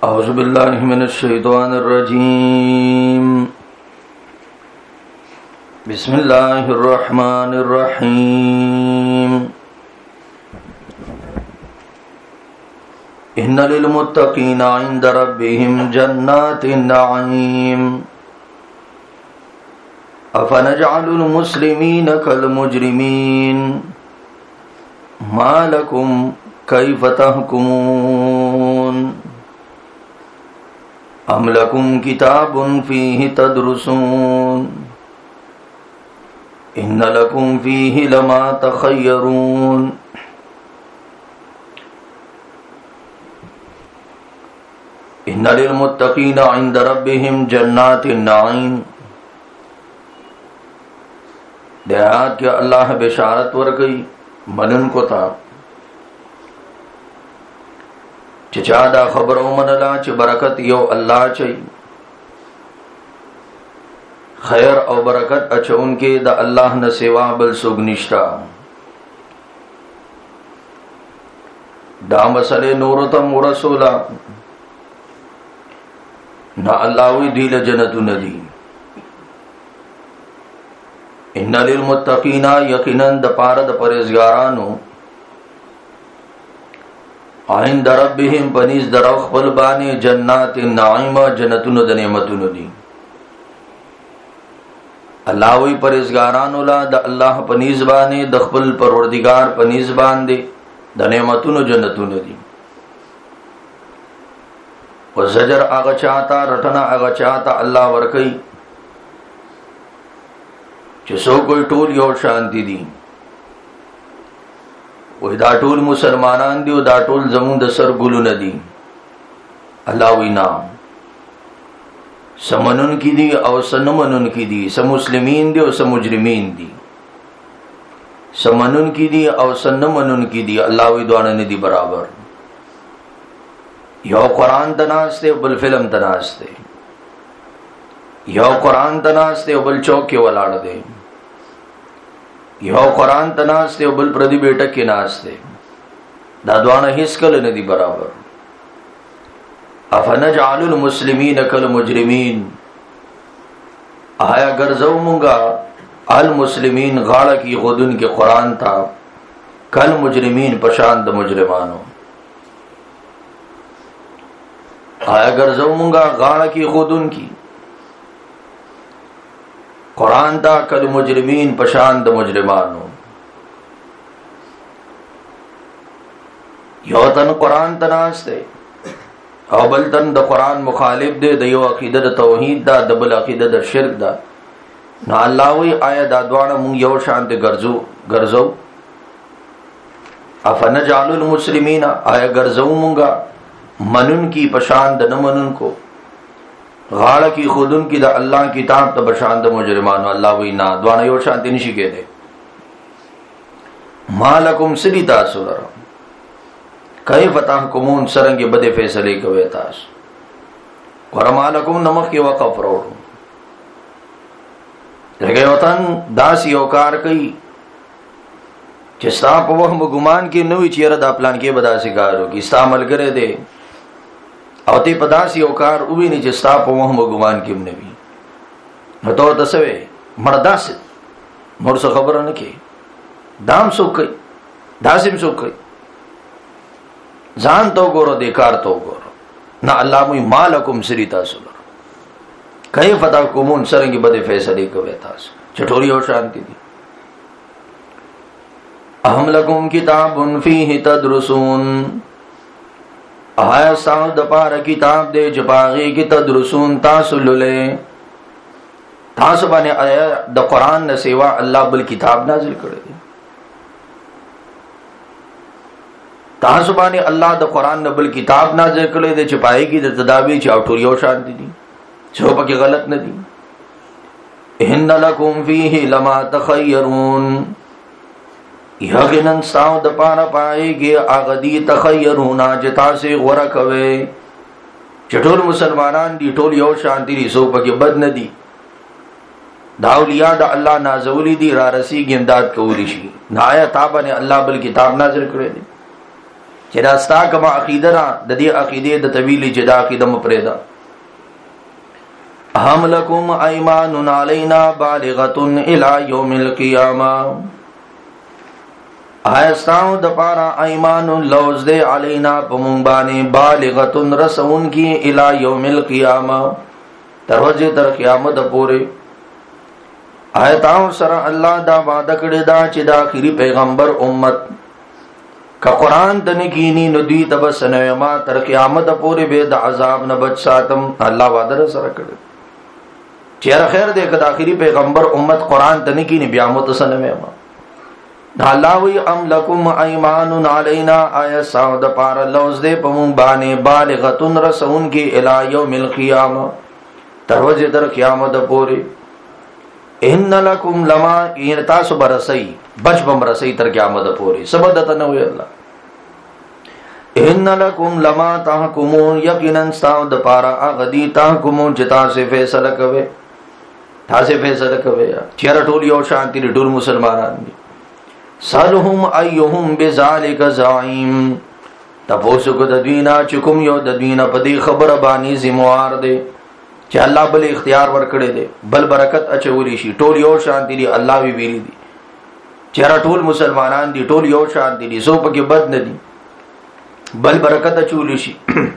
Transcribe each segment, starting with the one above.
औज़ु बिल्लाहि मिनश शैतानिर रजीम। बिस्मिल्लाहिर रहमानिर रहीम। इन्ना लिल मुत्तक़ीना इंदा रब्बिहिम जन्नातिन नईम। अफनजअलुल मुस्लिमीन कल मुजरिमीन मा लकुम कैफ़ तहकुमून। अम लकुम किताबुन फ़ीहि तदरुसून इन्न लकुम फ़ीहि लमा तख़य्यरून। इन्ना लिल मुत्तक़ीना इंदा रब्बिहिम जन्नातिन नईम। दयात के अल्लाह बिशारत वर गई मनन को था चादा खबरों मनला च बरकत यो अल्लाह चई खैर और बरकत अच उनके द अल्लाह न सेवा बल सुगनिष्ठा दा मसले नूरतम रसूला न अल्लाह दील जन्नतु नदी। इन्ना लिल मुत्तक़ीना यकीनन द पारद परहेज़गारानो आइंद रब्बिहिम बनीज दरख पल बाने जन्नातिन नईमा जन्नतुन द नेमतुन दी। अल्लाह वही परहेज़गारानो ला द अल्लाह पनीज बाने दखपल परवरदिगार पनीज बान दे द नेमतुन जन्नतुन दी। व ज़जर आगा चाहता रटना आगा चाहता अल्लाह वरकई सो कोई टोल यो शांति दी वही दा टोल मुसलमानान दी दा टोल जमून द सर गुलु नदी। अल्लाह वही नाम समनुन की दी और सनमनुन की दी समुस्लिमीन दी और समुजरिमीन दी समनुन की दी और सनमनुन की दी। अल्लाह वही दुआना निधि बराबर यो कुरान तनास्ते बल फिल्म तनास्ते यो कुरान तनास्ते बल चौक के वलाड़ दे यो कुरान तनास्ते बल प्रति बेटक के नास्ते दादवाना हिस्कल नदी बराबर। अफनजअलुल मुस्लिमीन कल मुजरिमीन आया गरजऊ मुंगा अल मुस्लिमीन गाड़ा की खुदुन के कुरान था कल मुजरिमीन पशांत मुजरिमानो आया गरजऊ मुंगा गाड़ा की खुदुन की कुरान दा कल मुजरिमीन पशांत मुजरिमानो। यो तन कुरान तनास्ते और बल तन द कुरान मुखालिफ दे दयो अकीदत तौहीद दा दबल अकीदत शिरक दा ना अल्लाह वही आया दादवाना मुंग यो शांत गरजो अफनजअलुल मुस्लिमीन आया गरजो मुंगा मनुन की पशांत न मनुन को गाड़ा की खुदुन की द अल्लाह किताब त बशांत मुजरिमानो। अल्लाह वही ना द्वाना यो शांति निशी के दे मालकुम सिरिता सुरर कई फतह कुमून सरंगे बदे फैसले कवे तास और मालकुम नमक के वक़फ़ रोड लगे वतन दास योकार कई चिस्ता पवह गुमान की नवी चेहरा दा प्लान के बदा सिकारो की इस्तामल करे दे अवती पदासी औकार उभी नीचे स्ताप वह गुमान किम ने भी तो तसवे मर्दास मोर से खबर न के दाम सुख कई दासिम सुख कई जान तो गोरो देकार तो गोरो ना अल्लाह मुई मालकुम सिरिता सुलर कई फता कुमून सरंगी बदे फैसले को वेतास चटोरी और शांति दी। अहम लकुम किताबुन फीहि तदरुसून आया साउद पार किताब दे जपागी की तदरुसून तासुलुले तासबाने आया द कुरान न सेवा अल्लाह बल किताब नाजिल करे दे तासबाने अल्लाह द कुरान न बल किताब नाजिल करे दे छपाई की तदाबी चाउटुरियो शांति दी छोप के गलत न दी। इन्ना लकुम फीहि लमा तख़य्यरून यकीनन साउद पारा पाएगे आगदी तख़य्यरूना जता से गौरा कवे चटोल मुसलमानान दी टोल यो शांति दी सो पके बद नदी दाउलिया दा अल्लाह नाजौली दी रारसी की इमदाद कौलिशी नाया ताबा ने अल्लाह बल किताब नाजिल करे दे چې دا ستا کومه عقیده را د دې عقیدې د طویلې چې دا عقیده مو پرېږده. هم لکم ایمان علینا بالغة الی یوم القیامه، آیا ستاسو د پاره ایمان لوز دے علینا پمون باندې بالغة رسون کی الی یوم القیامه، تر ورځې تر قیامت پورې. آیا تاسو سره الله دا وعده کړی دا چې دا آخري پیغمبر امت که قرآن ته نه کینی نو دوی ته به سنویما تر قیامت پورې به د عذاب نه بچ ساتم. الله وعده سره کړی چیر خیر دې که د آخري پیغمبر امت قرآن ته نه کینی بیا مو ته سنویما. الله وی ام لکم ایمان علینا، آیا ساو د پاره لوز دې پمون باندې بالغة رسون کی الی یوم القیامه، تر ورځې تر قیامت پورې. ان لکم لما، ان تاسو برسئی بچ بم رسئی تر قیامت پوری سبد تنو اللہ. ان لکم لما تحکمون، یقینا تاسو د پاره اغدی تحکمون چې تاسو فیصله کوي، تاسو فیصله کوي. چیرې ټول یو شانتی ټول مسلمانان دي. سالهم ایهم بذالک زعیم، تاسو کو د دینا چې کوم یو د دینا په دې خبره باندې ذمہوار دی چې الله بل اختیار ورکړي دي، بل برکت اچولی شي. ټول یو شانتی دي، الله وی ویلي دي چیرې ټول مسلمانان دي، ټول یو شانتی دي، سو پکې بد نه دي، بل برکت اچولی شي.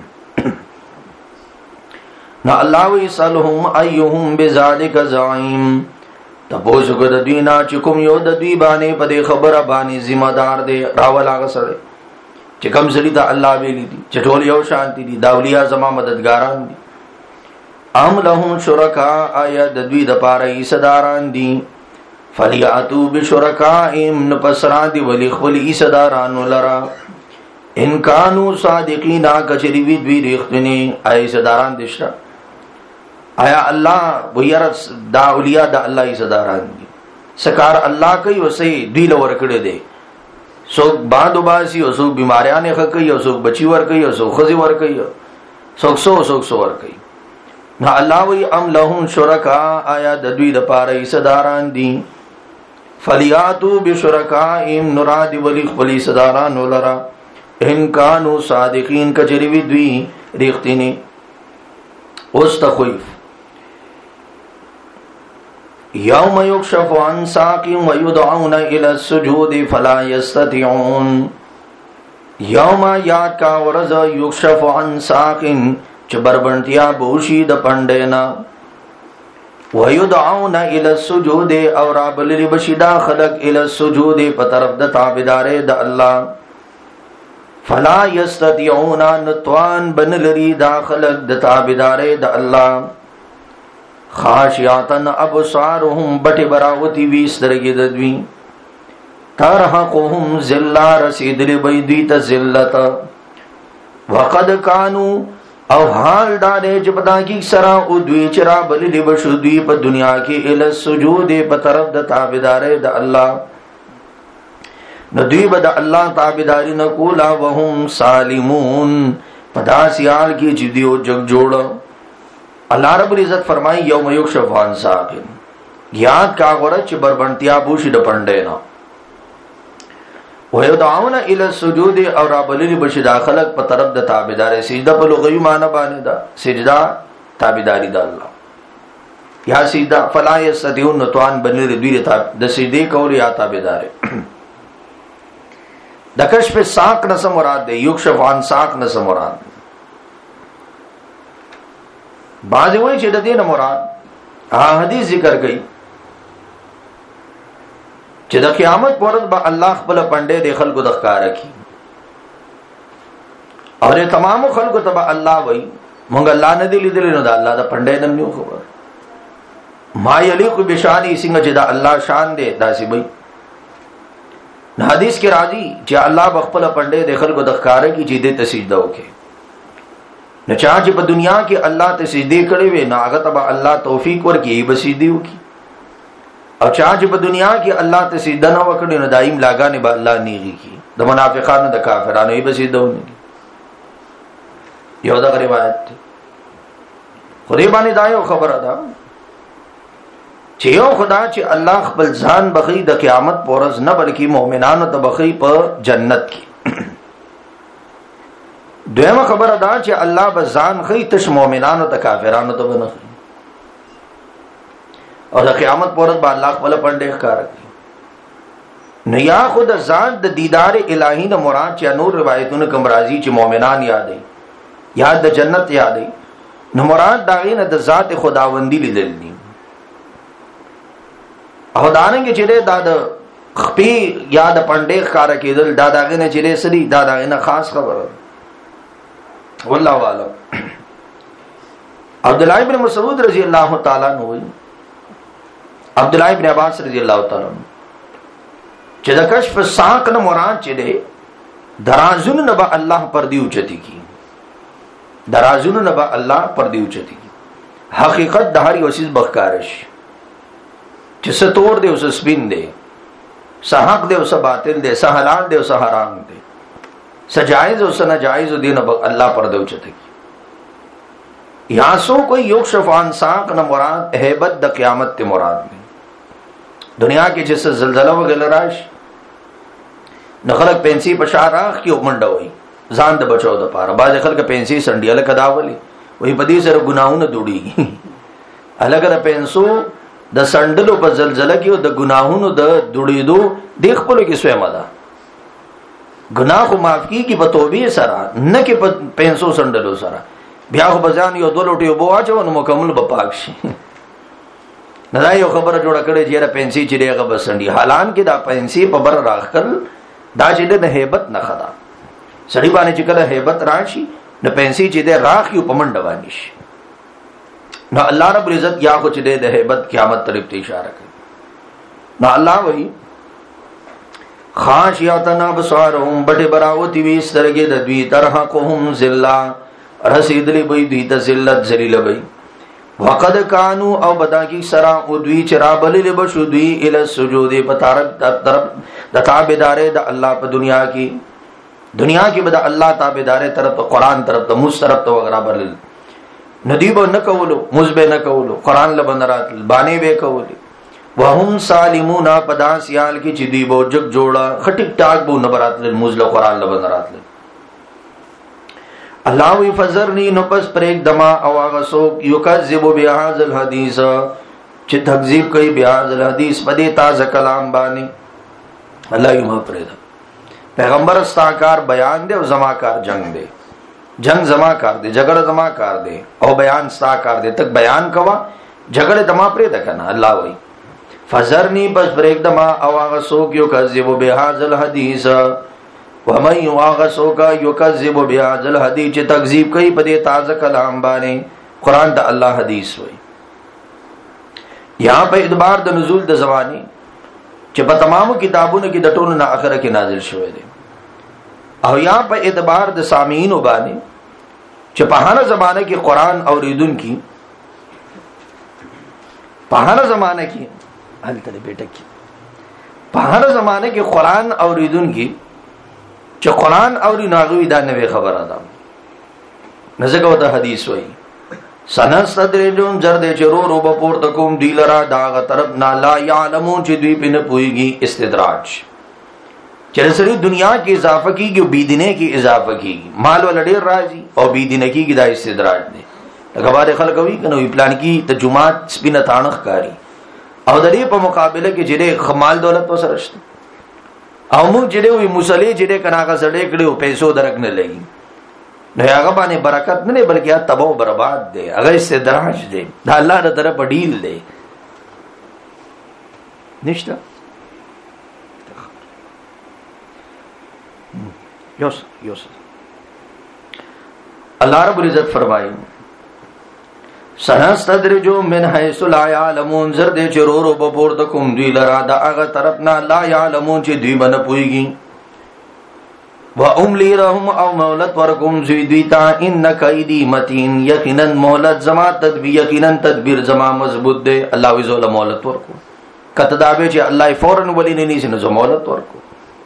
نو الله وی سالهم ایهم بذالک زعیم، تاسو کو د دینا چې کوم یو د دوی باندې په دې خبره باندې ذمہ دار دی، راول هغه سره چې کوم سړي ته الله ویلي دي چې ټول یو شانتی دي، دا اولیاء زما مددګاران دي. ام لهم شرکاء، آیا د دوی د پاره ایصداران دي. فلیاتو بشرکائهم، نپسرا دی ولی خپل ایصدارانو لرا. ان کانوا صادقین، کچری وی دوی ریختنی ایصداران دشتا. آیا الله ویرت دا اولیاء د الله ایصداران دي، سکار الله کوي وسې دوی لور کړي دي. څوک باندې باسي او څوک بیماریاں نه کوي او څوک بچي ور کوي او څوک خزي ور کوي، څوک سو ور کوي. نو الله وی ام لهم شرکاء، آیا د دوی د پاره ایصداران دي. فلیاتو بشرکائهم، نراد ولی خپل ایصداران ولرا. ان کانوا صادقین، کچری وی دوی ریختنی. اوس تخویف یوم یکشف عن ساق ویدعون الی السجود فلا یستطیعون. یوم یاد کا ورځ یکشف عن ساق چې بربندیا بوشي د پندینا، ويدعون الى السجود، او رابللی بشدا خلق الى السجود په طرف د تابعدارې د الله. فلا يستطيعون، نتوان بنلری دا خلق د تابعدارې د الله. خاشعتن ابصارهم، بټي براوتی وی سترګې د دوی. ترهقهم ذلة، رسیدلی بيدی ته ذلت. وقد كانوا، او حال دارے چې پتا کی سرا او دوی چرا بلی بشو دوی په دنیا کې ال سجود په طرف د تابعدارې د الله. نو دوی به د الله تابعداري نه کولا وهم سالمون، پدا سیال کې چې دیو جگ جوړ. الله رب العزت فرمایي یوم یکشف عن ساق، یاد کا غره چې بربنتیا بوشي د پندې نه. ويدعون الى السجود، اور رابللی بشي داخلك په طرف د تابعداري. سجده په لغوي معنی باندې دا سجدا تابعداري د الله یا سجدا. فلا يستطيعون، نتوان بنل دوی د سجدي کول یا تابعداري. د کشف ساق نه مراد دی، یکشف عن ساق نه مراد. بعض وایي چې د دې نه مراد حدیث ذکر کړي چې د قیامت پر ورځ به الله خپل پنده د خلکو د ښکارا کی، او تمام خلکو ته به الله وایي مونږ الله نه دی لیدل، نو د الله د پنده نن نیو خبر. ما یلیق بشانی، څنګه چې د الله شان دی داسې وایي. حدیث کې راځي چې الله بخپل پنده د خلکو د ښکارا کی چې دې ته سجده وکړي. نو چا چې په دنیا کې الله ته سجدي کړې وي، نو هغه ته به الله توفیق ورکړي به سجدي وکړي. او چا چې په دنیا کې الله ته سجده نه وکړي، نو دایم لاګانې به الله نیږي کی. د منافقانو د کافرانو یې به سجده ونی. یو دا روایت خدای باندې دا یو خبره ده چې یو خدا چې الله خپل ځان بخي د قیامت پورز نه، بلکې مؤمنانو ته بخي په جنت کې. دویمه خبره دا چې الله به ځان خي تش مؤمنانو ته کافرانو ته بنه او د قیامت پر ورځ به الله خپل پنده ښکار کوي. نو یا خود ذات د دیدار الهی نه مراد چې نور روایتونه کوم راځي چې مؤمنان یادې یاد د جنت یادې نو مراد دا غینه د ذات خداوندی لیدل دي. او دانګه چې دا د خپې یا د پنده ښکار کېدل دا داغه نه چې سړي دا داغه نه خاص خبره والله اعلم. عبد الله ابن مسعود رضی الله تعالی عنہ عبد الله ابن عباس رضی الله تعالی عنہ چې د کشف ساق نه مراد چې ده درازون نه به الله پر دی اوچتی کی درازون نه به الله پر دی اوچتی کی حقیقت د هر یو شی بخکارش چې څه تور دی او څه سپین دی څه حق دی او څه باطل دی څه حلال دی او څه حرام دی څه جائز او څه ناجائز دی نه الله پر دی اوچتی کی. یا سو کوئی یکشف عن ساق نه مراد هیبت د قیامت ته مراد دی. دنیا کې چې زلزلہ وغیرہ راشي نو خلک پنسي په شاراخ کې ومنډه وي ځان د بچو د پاره باز خلک پنسي سنډیاله کداولي وي په دې سره ګناهونه دوړي الګ د پنسو د سنډلو په زلزلہ کې او د ګناهونو د دوړېدو د خپل کې سوې مده ګناه خو معاف کیږي په توبې سره نه کې په پنسو سنډلو سره بیا خو بزان یو دولټي وبو اچو نو مکمل به پاک شي. نه دا یو خبره جوړه کړې چې را پنسي چې هغه بسندي حالان کې دا پنسي په بر راخل دا چې د هیبت نه خدا سړي باندې چې کله هیبت راشي نو پنسي چې د راخ یو پمنډ باندې شي نو الله رب عزت یا خو چې د هیبت قیامت طرف ته اشاره کوي. نو الله وایي خاشعتن ابصارهم بټه براوتی وی سترګې د دوی ترحقهم ذلہ رسیدلی به دوی ته ذلت ذلیل وي وقد كانوا او بدا کی سرا او دوی چرابل لبشو دوی ال السجود بطرف د تابعدارې د الله په دنیا کې بد الله تابعدارې طرف قرآن طرف د موس طرف ته وغرا بل ندیب نه کولو مزبه نه کولو قرآن لبنرات باندې به کولو وهم سالمون پدا سیال کی چې دی بو جگ جوړا خټک ټاک بو نبرات المزل قرآن لبنرات الله وی فزرنی نو پس پریک دما او هغه سوک یکذب بهذا الحديث چې تکذیب کوي بهذا الحديث پدې تازه کلام باندې الله یې مو پرېدا پیغمبر استاکار بیان دی او زماکار جنگ دی جنگ زماکار دی جګړه زماکار دی او بیان استاکار دی تک بیان کوا جګړه دما پرېدا کنه الله وی فزرنی پس پریک دما او هغه سوک یکذب بهذا الحديث ومن یواغسوکا یکذب بهذا الحديث چې تکذیب کوي په دې تازه کلام باندې قران د الله حدیث وای. یہاں په اعتبار د نزول د زمانی چې په تمامو کتابونو کې د ټولو نه اخره کې نازل شوی دی او یا په اعتبار د سامعین باندې چې په هر زمانه کې قران اوریدون کی په هر زمانه کې هلته بیٹه کې په هر زمانه کې قران اوریدون کی چې قران اوري ناغوي دا نوې خبره ده نزګو ته حدیث وای سنستدرجون زرد چرو رو بپور تکوم دیلرا داغ طرف نا لا یعلمون چې دوی په نه پويږي استدراج چې سړي دنیا کې اضافه کیږي او بيدینه کې اضافه کیږي مال ول ډیر راځي او بيدینه کې دا استدراج دی لکه باندې خلک وی کنه وی پلان کې ته جمعات سپینه تانخ کاری او د دې په مقابله کې چې خمال دولت وسره شته او موږ چې وی مصلی چې کناګه سړې کړو پیسو درک نه لګي نه هغه باندې برکت نه بلکې تباہ او برباد دی هغه استدراج دی دا الله تعالی طرف ډیل دی نشته یوس الله رب العزت فرمایي سنستدرجو من حيث لا يعلمون زرد چرورو بپور دکم دوی لرا دا اغا طرفنا لا يعلمون چی دوی بنا پوئیگی و املی رحم او مولت ورکم زوی دویتا ان قیدی متین یقینا مولت زما تدبیر یقینا تدبیر زما مضبوط دے اللہ وزول مولت ورکو کتدابے چی اللہ فوراً ولی نینی سے نزو مولت ورکو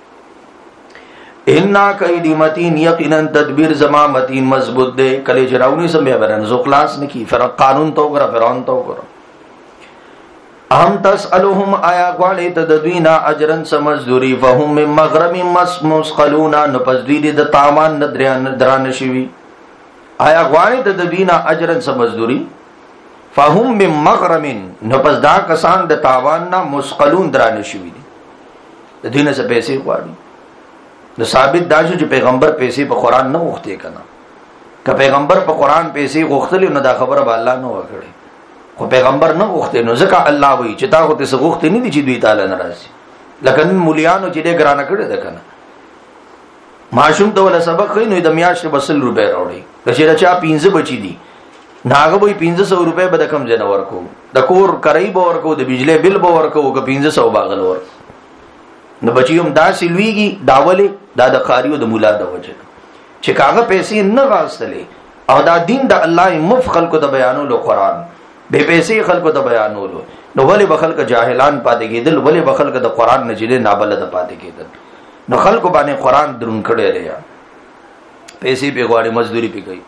انا قیدی متین یقینا تدبیر زما متین مضبوط دے کلی چراونی سمبیا برن زو خلاص نکی قانون تو کرا فرعون تو کرا ام تسألهم آیا غواړي ته د دوی نه اجرن سمزدوري فهم من مغرم مسقلون نو پس دوی د تاوان نه درانه شوي. آیا غواړي ته د دوی نه اجرن سمزدوري فهم من مغرم نو پس دا کسان د تاوان نه مسقلون درانه شوي دي، د دوی نه څه پیسې غواړي. نو ثابت دا چې پیغمبر پیسې په قران نه غوښتي کنه، که پیغمبر په قران پیسې غوښتل نو دا خبره به الله نه وکړي، خو پیغمبر نه غوښتي نو ځکه الله وایي چې تا غوته څه غوښتي نه دي چې دوی تعالی ناراضي. لکه مولیانو چې دې ګرانه کړی ده کنه، ماشوم ته ولا سبق خو نو د میاشتې بسل روپے راوړي، که چا 15 بچی دي ناغه به 1500 روپے به د کم جن ورکو، د کور کرای به ورکو، د بجلی بل به ورکو، که 1500 باغل ورکو. نو بچیوم دا سلویږي داوله دا د قاریو د مولا د وجه چې کاغه پیسې نه واستلې او دا دین د الله مف خلکو د بیانولو قران به پیسې خلکو د بیانولو، نو ولې بخلک جاهلان پاتې کېدل، ولې بخلک د قران نه جلې نابلد پاتې کېدل. نو خلکو باندې قران درون کړي لري، پیسې په غواړي مزدوري پی کوي.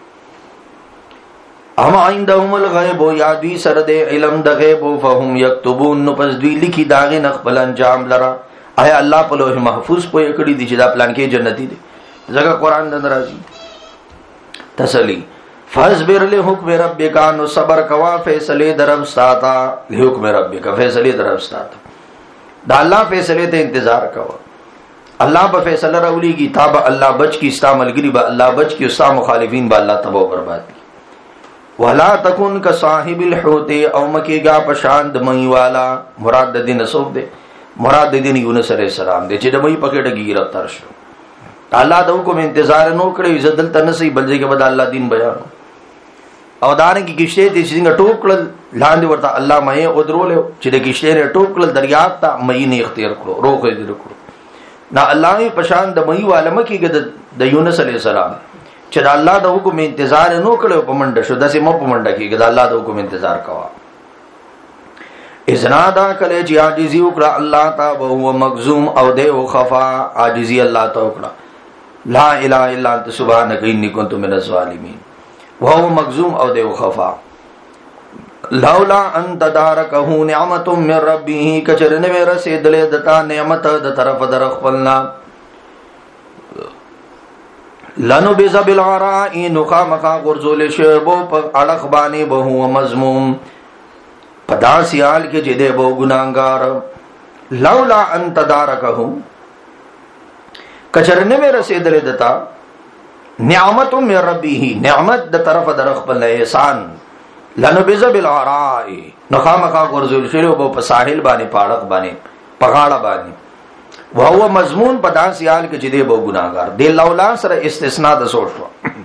اما عندهم الغیب یا دوی سره د علم د غیب فهم یكتبون نو پس دوی لیکي داغه نخبل انجام لرا. آیا الله په لوح محفوظ پوهه کړی دي چې دا پلان کې جنتی دي، ځکه قران د ناراضي. تسلی فاصبر لحکم ربک نو صبر کوا فیصله درم ساتا، حکم ربک فیصله درم ساتا، دا الله فیصله ته انتظار کوا. الله په فیصله راولېږي، تاب الله بچ کی، استا ملګری به الله بچ کی، استا مخالفین به الله تباہ برباد کی. ولا تکن کصاحب الحوت او مکیگا پشان د مئی والا، مراد د دین صوب دے، مراد د دین یونس علیہ السلام دے چې د مئی پکې ډګي گرفتار شو. الله د حکم انتظار نو کړی، عزت دل تنسي بلځي کې بد الله دین بیان او دانه کې کشته دې څنګه ټوکل لاندې ورته الله مې او درول چې د کشته نه ټوکل دریاب ته مې نه اختیار کړو، روخه دې کړو. نا الله پشان د مئی والا مکیګه د یونس علیہ السلام چې د الله د حکم انتظار نو کړو په منډه شو، داسې مو په منډه کې د الله د حکم انتظار کوا. اذنا دا کله چې عاجزي وکړه الله تا او هو مغزوم او دی او خفا، عاجزي الله تا وکړه، لا اله الا انت سبحانك اني كنت من الظالمين، وهو مغزوم او دی او خفا. لولا ان تداركه نعمت من ربه کچرنه ورسېدلې دتا نعمت د طرف در خپلنا، لانو بیزا بالعرائی نخامخا غرزول شعبو پا علق بانی بہو مضموم پدا سیال کے جدے بہو گناہگار. لولا ان تدارکہو کچرنے میں رسیدل دتا نعمت من ربی، نعمت دا طرف درخ پل احسان، لانو بیزا بالعرائی نخامخا غرزول شعبو پا ساحل بانی پاڑق بانی پغاڑا بانی وهو مضمون پدا سیال کې چې دی به ګناهګار دی. لولا سره استثناء د سوچو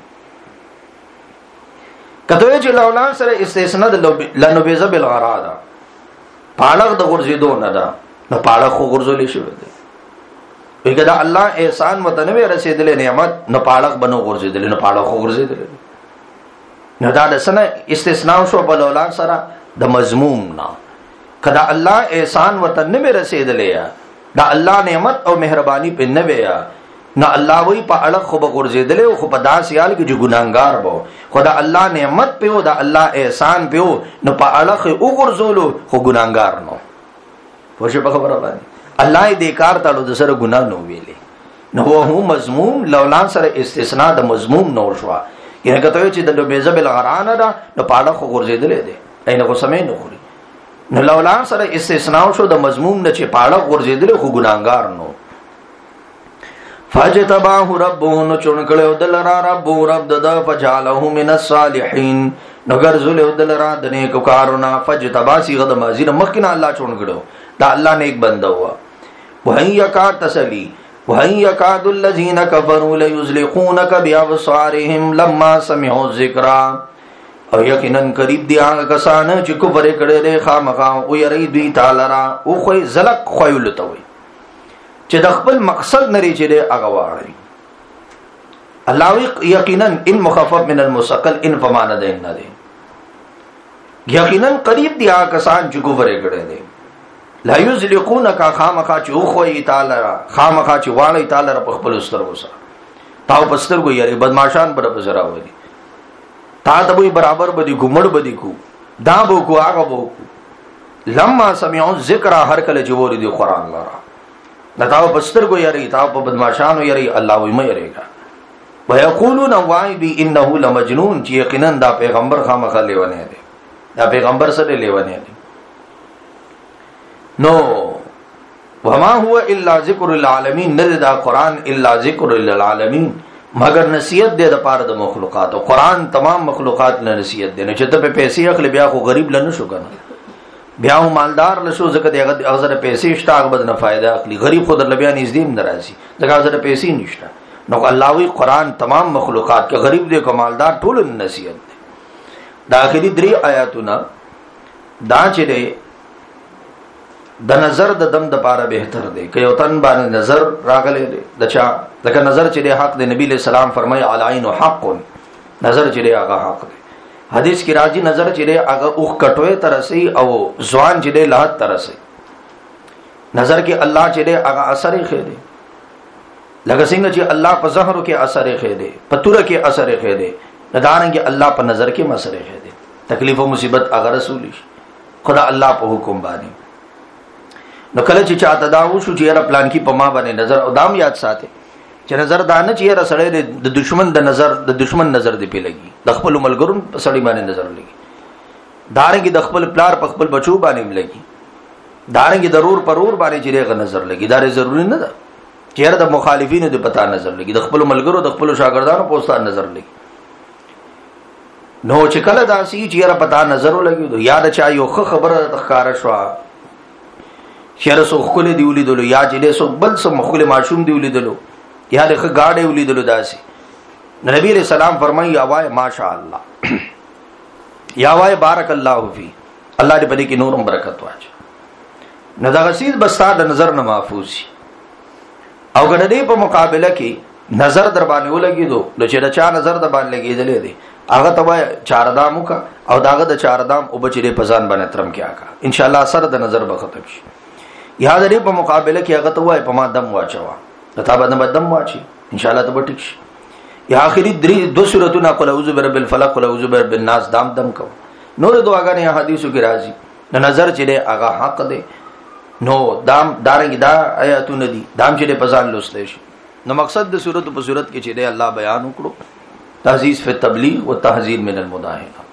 کته چې لولا سره استثناء د لنبذ بالغرا دا پاړق د غرزیدو نه دا نو پاړق خو غرزولې شو دی. وګدا الله احسان متنوي رسیدلې نعمت نو پاړق بنو غرزیدلې نو پاړق خو غرزیدلې نو دا د سنه استثناء شو په لولا سره د مضموم نه. کدا الله احسان متنوي رسیدلې دا الله نعمت او مهرباني په نه ویا نه الله وی په اړه خو به ورزیدل او خو په داس یال کې جو ګناګار بو خدا الله نعمت په دا الله احسان په نو په اړه خو ورزولو خو ګناګار نو ورشه په خبره باندې الله دې کار ته د سره ګنا نو ویلې نو هو مضموم لولا سره استثناء د مضموم نور شو یعنی کته چې د بیزه بل غرانه دا نو په اړه خو ورزیدل دي اینه خو سمې نه خوري نو لولا سره استثناء شو د مضموم نه چې پاړه ورزیدل خو ګناګار نو. فاجتباه ربه نو چون کړو دلرا رب رب د فجعله من الصالحين نو ګرځول دلرا د نیکو کارونه. فجتبا سی غد مازین مخکنا الله چون کړو دا الله نیک بنده هوا. وهي کا تسلی وهي يكاد الذين كفروا ليزلقونك بأبصارهم لما سمعوا الذكر او یقینا قریب دی هغه کسان چې کفر کړي له خامخا او یری دوی تعالی را او خو زلق خویلته وي چې د خپل مقصد نری چې هغه واړي. الله یقینا ان مخفف من المثقل ان فمان ده نه ده یقینا قریب دی هغه کسان چې کفر کړي دي لا یزلقونک خامخا چې او خو تعالی را خامخا چې واړي تعالی را په خپل سترګو سره تاو پستر کو یری بدمعشان پر بزرا وي تا ته وي برابر بدی ګمړ بدی کو دا بو کو هغه بو لما سمعوا ذکر هر کله چې وری دی قران لرا نتاو پستر کو یری تاو په بدمعشانو یری الله وي مې یریګا ويقولون وای بي انه لمجنون چې یقینا دا پیغمبر خامخا لیونه دی دا پیغمبر سره لیونه دی نو وما هو الا ذکر للعالمین نه دا قران الا ذکر للعالمین مگر نصیحت دے د پاره د مخلوقات او قران تمام مخلوقات نه نصیحت دی نه چې ته په پیسې اخلي بیا خو غریب لنه شو کنه بیا مالدار لشو زکه دغه اغزر پیسې شته هغه بد نه فائدہ اخلي غریب خود لبیا نږدې ناراضي دغه اغزر پیسې نشته نو الله وی قران تمام مخلوقات کې غریب دی کو مالدار ټول نصیحت دی داخلي 3 آیاتونه دا چې دی د نظر د دم د پاره بهتر دی که یو تن باندې نظر راغلی دی د چا دغه نظر چې دی حق دی نبی له سلام فرمای العين حق نظر چې دی هغه حق دی حدیث کی راځي نظر چې دی هغه اوخ کټوي ترسي او ځوان چې دی لحد ترسي نظر کې الله چې دی هغه اثر یې خېده لکه څنګه چې الله په زهر کې اثر یې خېده په تور کې اثر یې خېده ندارن کې الله په نظر کې اثر یې خېده تکلیف او مصیبت هغه رسول خدا الله په حکم باندې نو کله چې چاته دا و شو چې را پلان کې په ما باندې نظر او دام یاد ساتي چې نظر دانه چې را سړی د دشمن د دشمن نظر دی په لګي د خپل ملګرون په سړی باندې نظر لګي دارنګي د خپل پلار په خپل بچو باندې لګي دارنګي ضرور پرور باندې چې رغه نظر لګي دا ضروری نه ده چې د مخالفینو د پتا نظر لګي د خپل ملګرو د خپل شاګردانو په استاد نظر لګي نو چې کله داسي چې را پتا نظر لګي یاد چا یو خبره تخکار شو شهر سو خپل دی ولیدلو یا چې سو بل سو مخول معشوم دی ولیدلو یا د غاډه ولیدلو داسي نبی علیہ السلام فرمایي یا وای ماشاء الله یا وای بارک الله فی الله دې پدې کې نورم برکت واچي نو دا غسید بستا د نظر نه محفوظ شي او ګډې په مقابله کې نظر در باندې ولګیدو نو چې دا چا نظر در باندې لګیدلې دي هغه ته چار دامو کا او داغه د چار دام او بچره پزان باندې ترم کې آکا ان شاء الله اثر د نظر به ختم شي یا دې په مقابله کې هغه ته وای په ما دم واچوا ته باندې دم واچي ان شاء الله ته ټیک شي یا اخري 2 سورتونه قل اعوذ برب الفلق قل اعوذ برب الناس دام کو نور دعاګانې حدیثو کې راځي د نظر چې دی هغه حق دی نو دام دارنګ دا آیاتونه دي دام چې په ځان لوستل شي نو مقصد د سورت په صورت کې چې دی الله بیان وکړو تعزیز فی التبلیغ و تحذیر من المداهنه